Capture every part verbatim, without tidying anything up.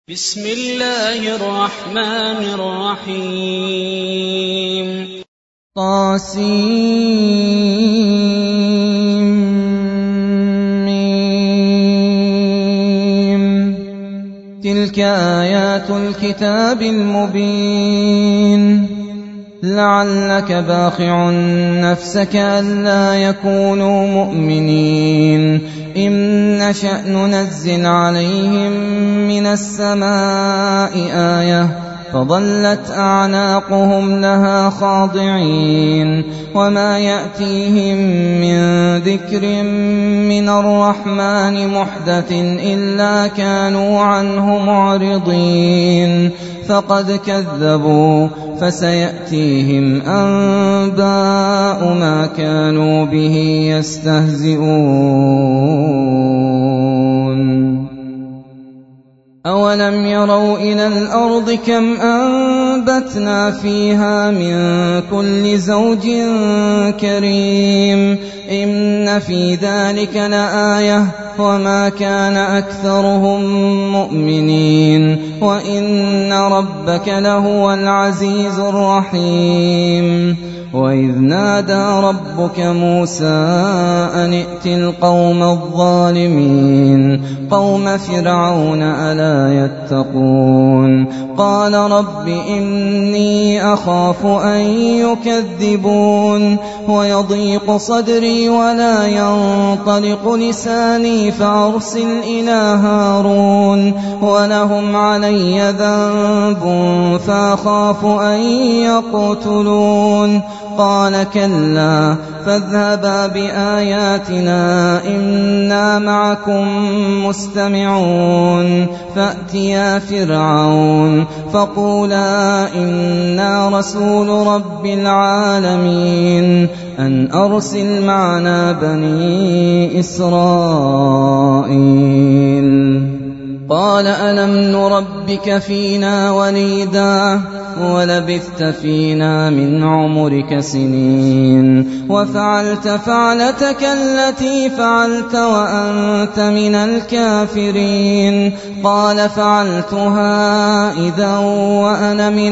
بسم الله الرحمن الرحيم طاسيم تلك آيات الكتاب المبين لعلك باخع نفسك ألا يكونوا مؤمنين إن نشأ ننزل عليهم من السماء آية فظلت أعناقهم لها خاضعين وما يأتيهم من ذكر من الرحمن محدث إلا كانوا عنه معرضين فقد كذبوا فسيأتيهم أنباء ما كانوا به يستهزئون أولم يروا إلى الأرض كم أنبتنا فيها من كل زوج كريم إن في ذلك لآية وما كان أكثرهم مؤمنين وإن ربك لهو العزيز الرحيم وإذ نادى ربك موسى أن ائت القوم الظالمين قوم فرعون ألا يتقون قال رب إني أخاف أن يكذبون ويضيق صدري ولا ينطلق لساني فأرسل إلى هارون ولهم علي ذنب فأخاف أن يقتلون قال كلا فاذهبا بآياتنا إنا معكم مستمعون فأتيا فرعون فقولا إنا رسول رب العالمين أن أرسل معنا بني إسرائيل قال ألم نربك فينا وليدا ولبثت فينا من عمرك سنين وفعلت فعلتك التي فعلت وأنت من الكافرين قال فعلتها إذا وأنا من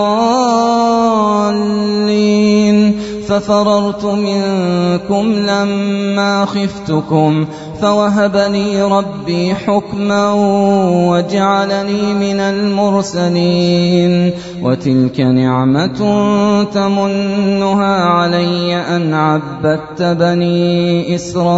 الضالين ففررت منكم لما خفتكم فوهب لي ربي حكما وجعلني من المرسلين وتلك نعمة تمنها علي أن عبدت بني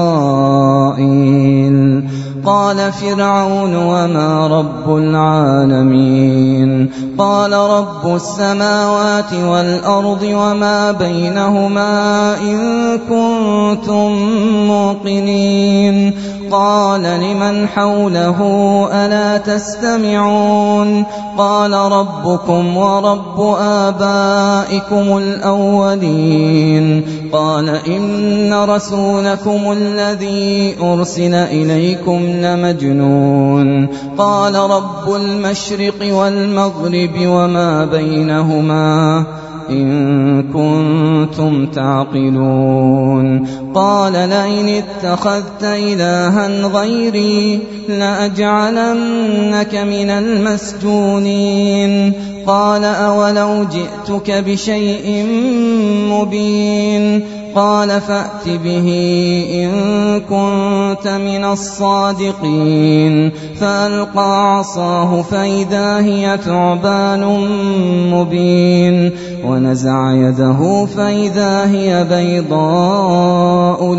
إسرائيل قال فرعون وما رب العالمين قال رب السماوات والأرض وما بينهما إن كنتم موقنين قال لمن حوله ألا تستمعون قال ربكم ورب آبائكم الأولين قال إن رسولكم الذي أرسل إليكم لمجنون قال رب المشرق والمغرب وما بينهما إن كنتم تعقلون قال لئن اتخذت إلها غيري لأجعلنك من المسجونين قال أولو جئتك بشيء مبين قال فأت به إن كنت من الصادقين فألقى عصاه فإذا هي ثعبان مبين ونزع يده فإذا هي بيضاء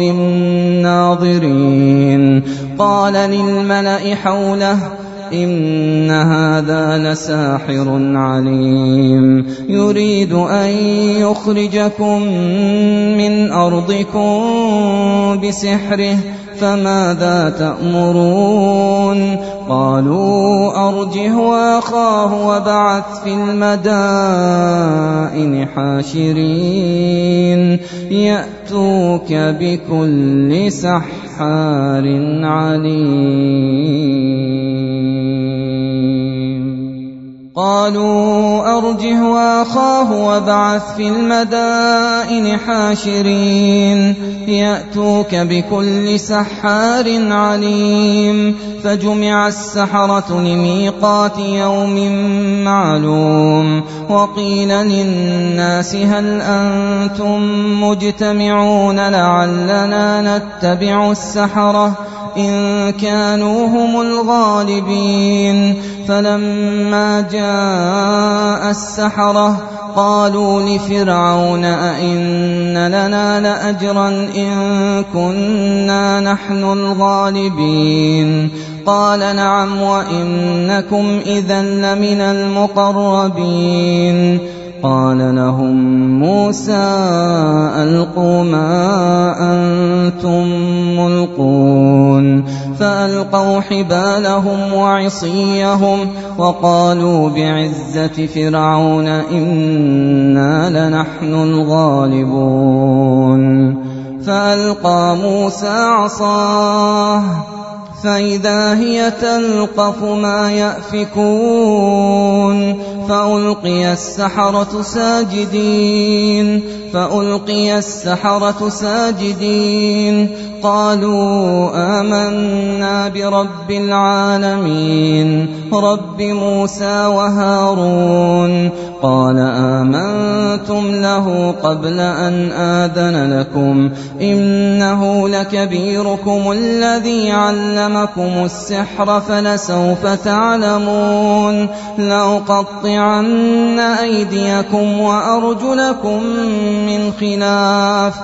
للناظرين قال للملأ حوله إن هذا لساحر عليم يريد أن يخرجكم من أرضكم بسحره فماذا تأمرون قالوا أرجه وأخاه وابعث في المدائن حاشرين يأتوك بكل سحار عليم. عليم. قالوا أرجه وأخاه وابعث في المدائن حاشرين يأتوك بكل سحار عليم. فجمع السحرة لميقات يوم معلوم. وقيل للناس هل أنتم مجتمعون لعلنا نتبع السحرة إن كانوا هم الغالبين. فلما جاء السحرة قالوا لفرعون أئن لنا لأجرا إن كنا نحن الغالبين. قال نعم وإنكم إذا لمن المقربين. قال لهم موسى ألقوا ما أنتم ملقون. فألقوا حبالهم وعصيهم وقالوا بعزة فرعون إنا لنحن الغالبون. فألقى موسى عصاه فإذا هي تلقف ما يأفكون. فألقي السحرة ساجدين فألقي السحرة ساجدين قالوا آمنا برب العالمين رب موسى وهارون. قال آمنتم له قبل أن آذن لكم إنه لكبيركم الذي علمكم السحر فلسوف تعلمون. لأقطعن أيديكم وأرجلكم من خلاف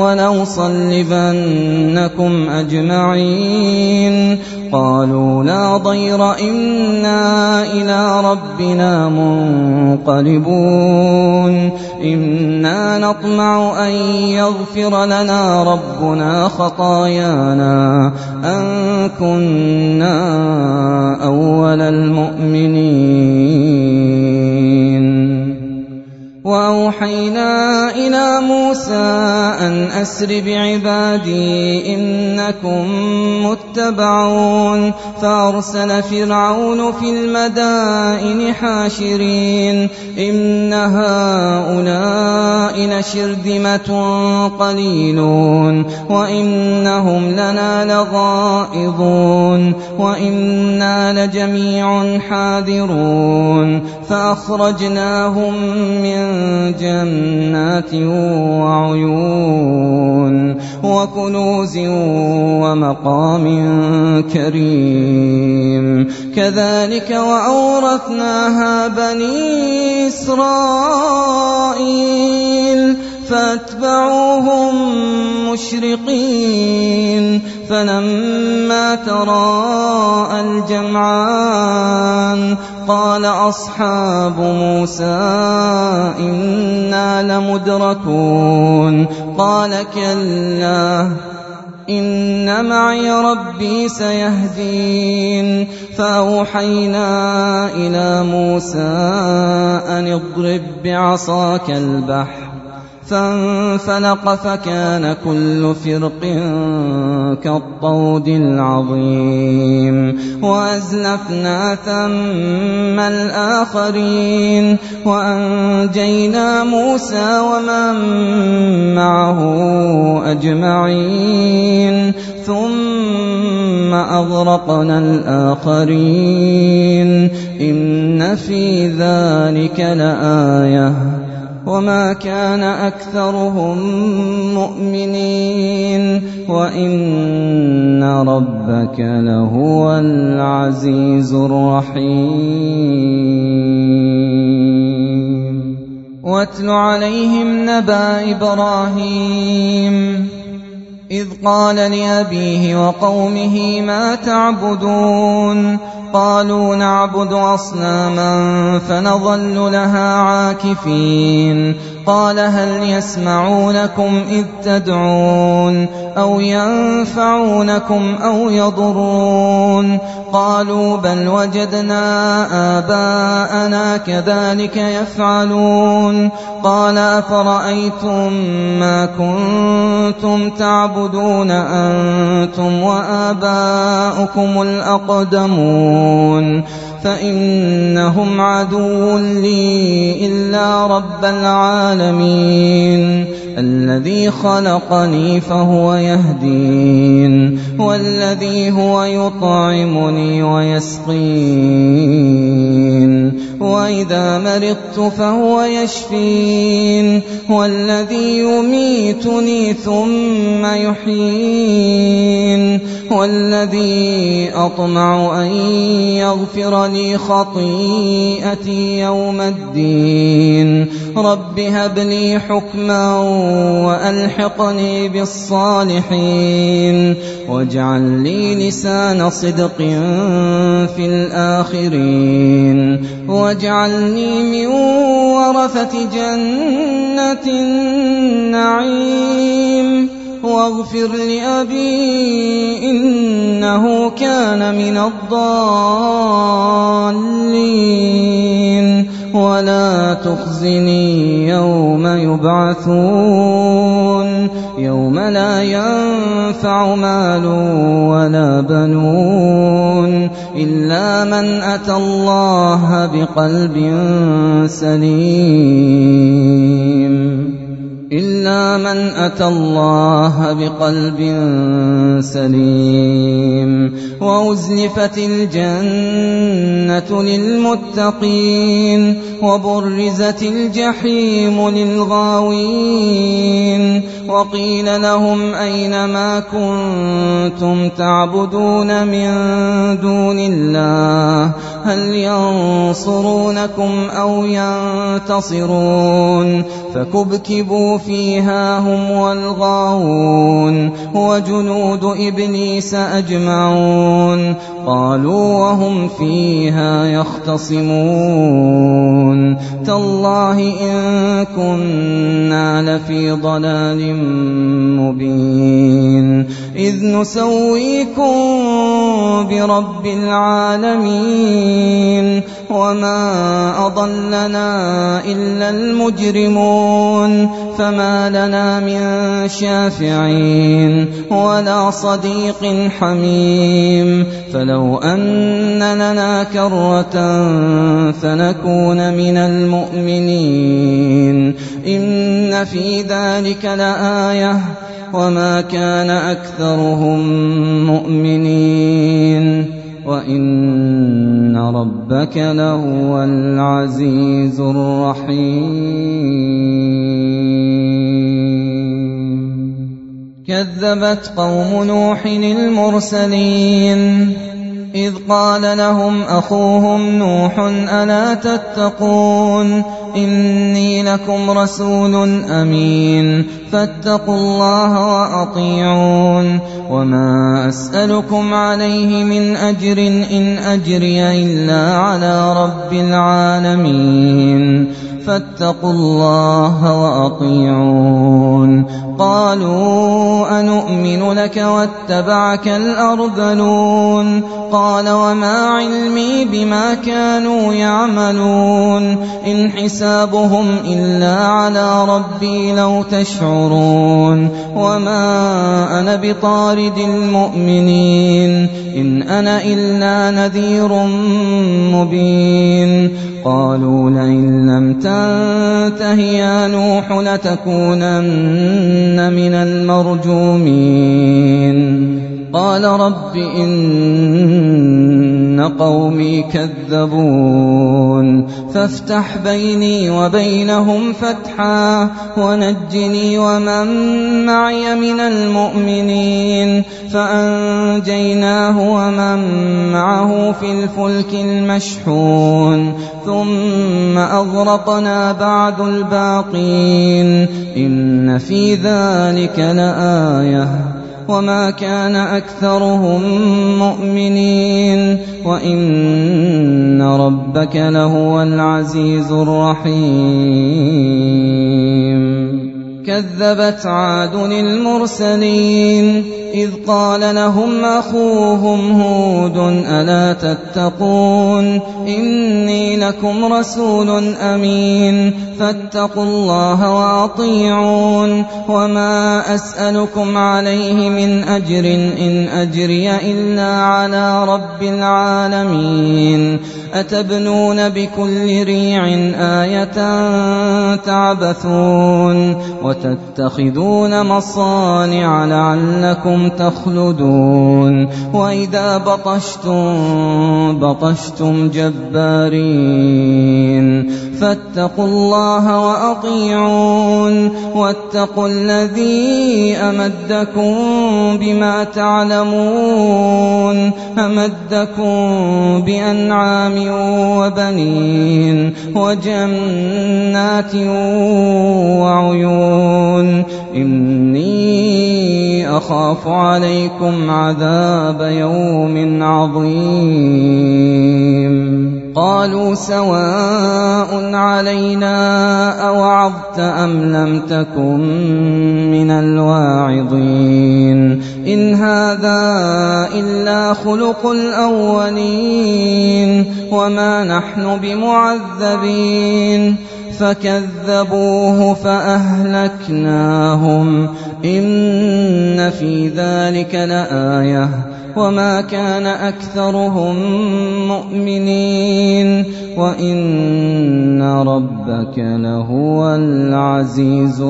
ولأصلبنكم أجمعين. قالوا لا ضير إنا إلى ربنا منقلبون. إنا نطمع أن يغفر لنا ربنا خطايانا أن كنا أول المؤمنين. وأوحينا إلى موسى أن أسر بعبادي إنكم متبعون. فأرسل فرعون في المدائن حاشرين إن هؤلاء لشرذمة قليلون وإنهم لنا لغائظون وإنا لجميع حاذرون. فأخرجناهم من جنات وعيون وكنوز ومقام كريم. كذلك وأورثناها بني إسرائيل فاتبعوهم مشرقين. فلما تراءى الجمعان قال أصحاب موسى إنا لمدركون. قال كلا إن معي ربي سيهدين. فأوحينا إلى موسى أن اضرب بعصاك البحر فانفلق فكان كل فرق كالطود العظيم. وأزلفنا ثم الآخرين وأنجينا موسى ومن معه أجمعين ثم أغرقنا الآخرين. إن في ذلك لآية وما كان أكثرهم مؤمنين وإن ربك لهو العزيز الرحيم. واتل عليهم نبأ إبراهيم إذ قال لأبيه وقومه ما تعبدون. قالوا نعبد أصناما فنظل لها عاكفين. قال هل يسمعونكم إذ تدعون أو ينفعونكم أو يضرون. قالوا بل وجدنا آباءنا كذلك يفعلون. قال أفرأيتم ما كنتم تعبدون أنتم وآباؤكم الأقدمون فإنهم عدو لي إلا رب العالمين الذي خلقني فهو يهدين والذي هو يطعمني ويسقين وإذا مرضت فهو يشفين والذي يميتني ثم يحيين والذي أطمع أن يغفر لي خطيئتي يوم الدين رب هب لي حكما وألحقني بالصالحين واجعل لي لسان صدق في الآخرين واجعلني من ورثة جنة النعيم واغفر لأبي إنه كان من الضالين ولا تخزني يوم يبعثون يوم لا ينفع مال ولا بنون إلا من أتى الله بقلب سليم إلا من أتى الله بقلب سليم وأزلفت الجنة للمتقين وبرزت الجحيم للغاوين وقيل لهم أين ما كنتم تعبدون من دون الله هل ينصرونكم أو ينتصرون فكبكبوا فيها هم والغاوون وجنود إبليس أجمعون قالوا وهم فيها يختصمون تالله إن كنا لفي ضلال مبين إذ نسويكم برب العالمين وما أضلنا إلا المجرمون فما لنا من شافعين ولا صديق حميم فلو أن لنا كرة فنكون من المؤمنين إن في ذلك لآية وما كان أكثرهم مؤمنين وإن ربك لهو العزيز الرحيم كذبت قوم نوح المرسلين إذ قال لهم أخوهم نوح ألا تتقون إني لكم رسول أمين فاتقوا الله وأطيعون وما أسألكم عليه من أجر إن أجري إلا على رب العالمين فاتقوا الله وأطيعون قالوا أنؤمن لك واتبعك الأرذلون قال وما علمي بما كانوا يعملون إن حسابهم إلا على ربي لو تشعرون وما أنا بطارد المؤمنين إن أنا إلا نذير مبين قالوا لئن لم تنته يا نوح لتكونن من المرجومين قال رب إن قومي كذبون فافتح بيني وبينهم فتحا ونجني ومن معي من المؤمنين فأنجيناه ومن معه في الفلك المشحون ثم أغرقنا بعد الباقين إن في ذلك لآية وما كان أكثرهم مؤمنين وإن ربك لهو العزيز الرحيم كذبت عاد المرسلين إذ قال لهم أخوهم هود ألا تتقون إني لكم رسول أمين فاتقوا الله وأطيعون وما أسألكم عليه من أجر إن أجري إلا على رب العالمين أتبنون بكل ريع آية تعبثون وتتخذون مصانع لعلكم تخلدون وإذا بطشتم بطشتم جبارين فاتقوا الله وأطيعون واتقوا الذي أمدكم بما تعلمون أمدكم بأنعام وبنين وجنات وعيون إني أخاف عليكم عذاب يوم عظيم قالوا سواء علينا أوعظت أم لم تكن من الواعظين إن هذا إلا خلق الأولين وما نحن بمعذبين فكذبوه فأهلكناهم إن في ذلك لآية وما كان أكثرهم مؤمنين وإن ربك لهو العزيز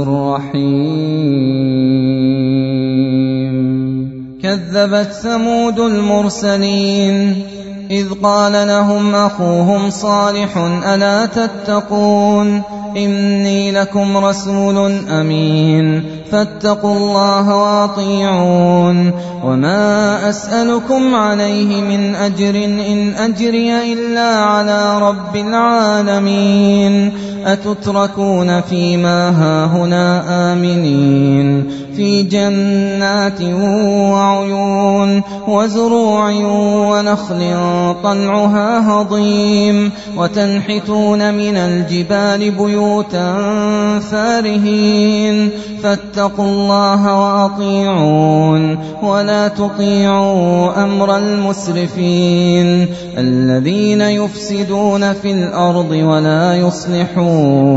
الرحيم كذبت ثمود المرسلين إذ قال لهم أخوهم صالح ألا تتقون إني لكم رسول أمين فاتقوا الله وأطيعون وما أسألكم عليه من أجر إن أجري إلا على رب العالمين أتتركون فيما هاهنا آمنين في جنات وعيون وزروع ونخل طلعها هضيم وتنحتون من الجبال بيوتا فارهين فاتقوا الله وأطيعون ولا تطيعوا أمر المسرفين الذين يفسدون في الأرض ولا يصلحون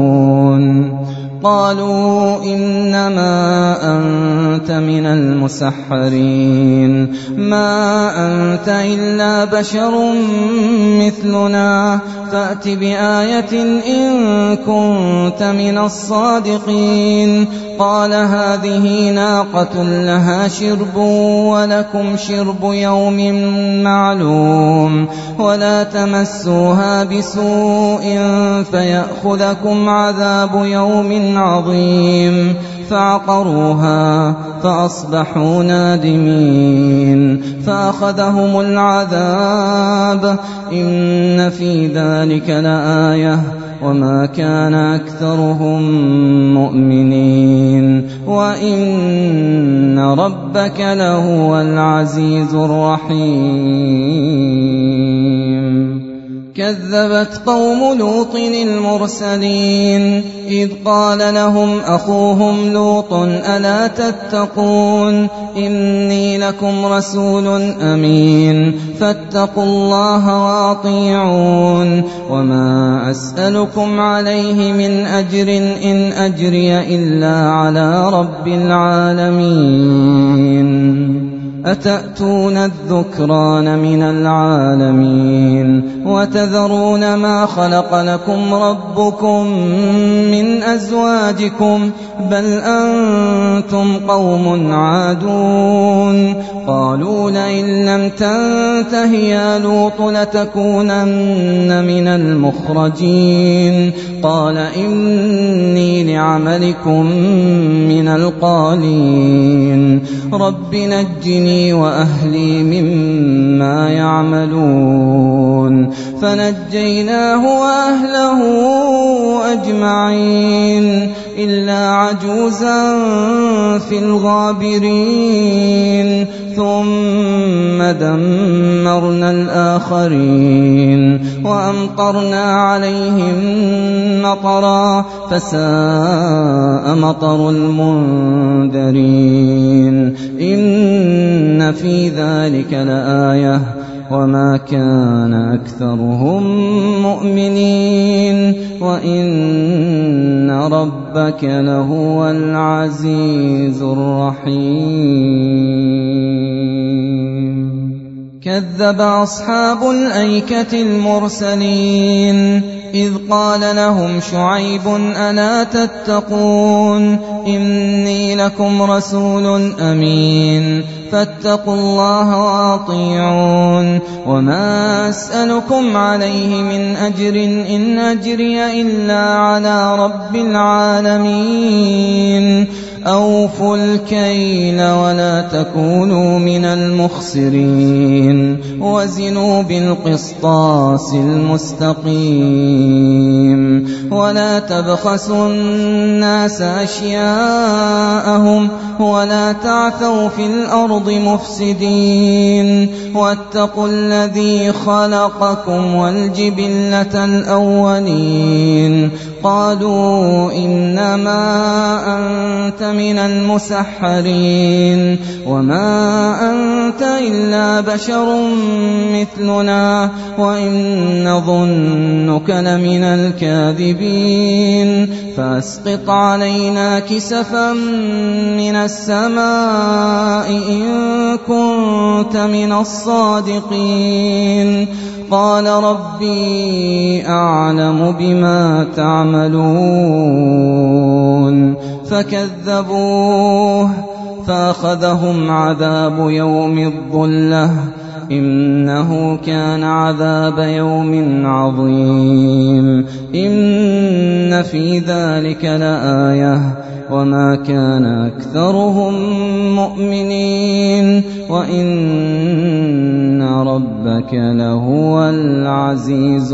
قالوا إنما أنت من المسحرين ما أنت إلا بشر مثلنا فأت بآية إن كنت من الصادقين قال هذه ناقة لها شرب ولكم شرب يوم معلوم ولا تمسوها بسوء فيأخذكم عذاب يوم عظيم فعقروها فأصبحوا نادمين فأخذهم العذاب إن في ذلك لآية وما كان أكثرهم مؤمنين وإن ربك لهو العزيز الرحيم كذبت قوم لوط المرسلين إذ قال لهم أخوهم لوط ألا تتقون إني لكم رسول أمين فاتقوا الله وأطيعون وما أسألكم عليه من أجر إن أجري إلا على رب العالمين أتأتون الذكران من العالمين وتذرون ما خلق لكم ربكم من أزواجكم بل أنتم قوم عادون قالوا لئن لم تنته يا لوط لتكونن من المخرجين قال إني لعملكم من القالين رب نجني وأهلي مما يعملون فنجيناه وأهله أجمعين إلا عجوزا في الغابرين ثم دمرنا الآخرين وأمطرنا عليهم مطرا فساء مطر المنذرين إن في ذلك لآية وما كان أكثرهم مؤمنين وإن ربك لهو العزيز الرحيم كذب أصحاب الأيكة المرسلين إذ قال لهم شعيب ألا تتقون إني لكم رسول أمين فاتقوا الله وأطيعون وما أسألكم عليه من أجر إن أجري إلا على رب العالمين أوفوا الكيل ولا تكونوا من المخسرين وزنوا بالقسطاس المستقيم ولا تبخسوا الناس أشياءهم ولا تعثوا في الأرض مفسدين واتقوا الذي خلقكم والجبلة الأولين قالوا إنما أنت من المسحرين وما أنت إلا بشر مثلنا وإن نظنك لمن الكاذبين فأسقط علينا كسفا من السماء إن كنت من الصادقين قال ربي أعلم بما تعملون فكذبوه فأخذهم عذاب يوم الظلة إنه كان عذاب يوم عظيم إن في ذلك لآية وما كان أكثرهم مؤمنين وإن ربك لهو العزيز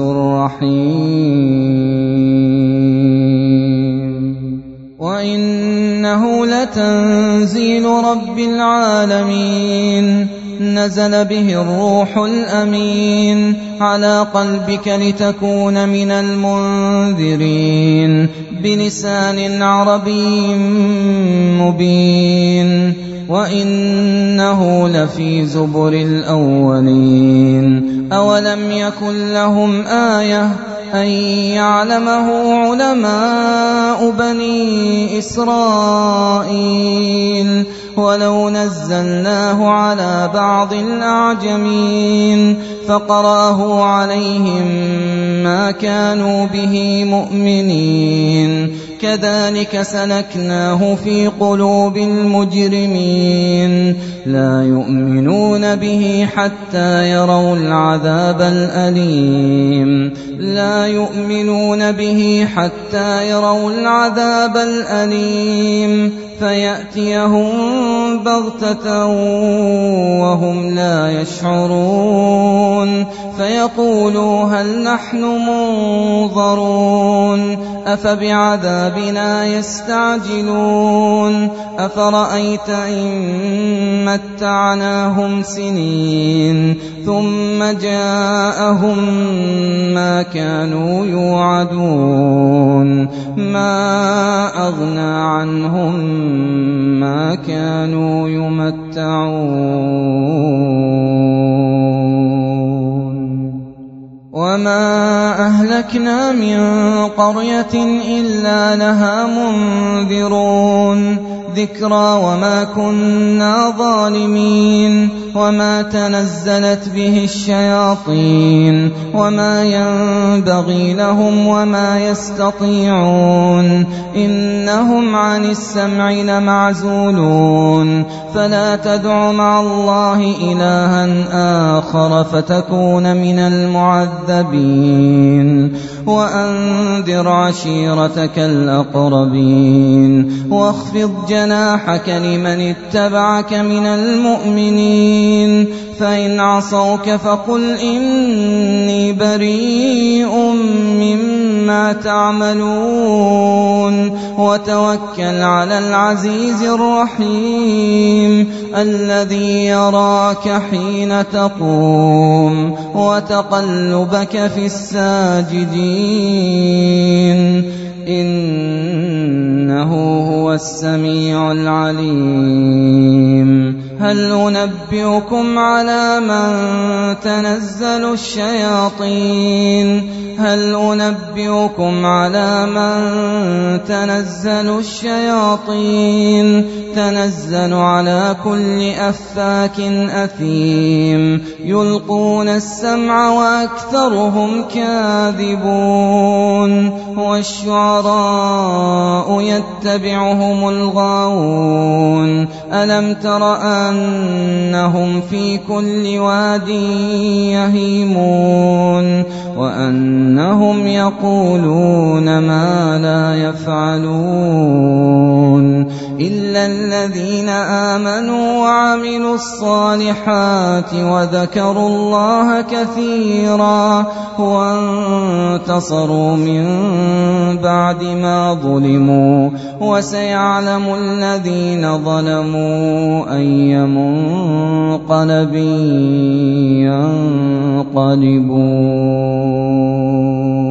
الرحيم وإنه لتنزيل رب العالمين نزل به الروح الأمين على قلبك لتكون من المنذرين بلسان عربي مبين وإنه لفي زبر الأولين أولم يكن لهم آية أن يعلمه علماء بني إسرائيل ولو نزلناه على بعض الأعجمين فقرأه عليهم ما كانوا به مؤمنين كذلك سلكناه في قلوب المجرمين لا يؤمنون به حتى يروا العذاب الأليم لا يؤمنون به حتى يروا العذاب الأليم فيأتيهم بغتة وهم لا يشعرون فيقولوا هل نحن منظرون أفبعذابنا يستعجلون أفرأيت إن متعناهم سنين ثم جاءهم ما كانوا يوعدون ما أغنى عنهم ما كانوا يمتعون وما أهلكنا من قرية إلا لها منذرون ذكرى وما كنا ظالمين وما تنزلت به الشياطين وما ينبغي لهم وما يستطيعون إنهم عن السمع لمعزولون فلا تدع مع الله إلها آخر فتكون من المعذبين وأنذر عشيرتك الأقربين واخفض جناحك لمن اتبعك من المؤمنين فإن عصوك فقل إني بريء مما ما تعملون وتوكل على العزيز الرحيم الذي يراك حين تقوم وتقلبك في الساجدين إنه هو السميع العليم. هل أنبئكم على من تنزل الشياطين هل أنبئكم على من تنزل الشياطين تنزل على كل أفاك أثيم يلقون السمع وأكثرهم كاذبون والشعراء يتبعهم الغاوون ألم تر أنهم في كل واد يهيمون وأنهم يقولون ما لا يفعلون إلا الذين آمنوا وعملوا الصالحات وذكروا الله كثيرا وانتصروا من بعد ما ظلموا وسيعلم الذين ظلموا أي منقلب ينقلبون.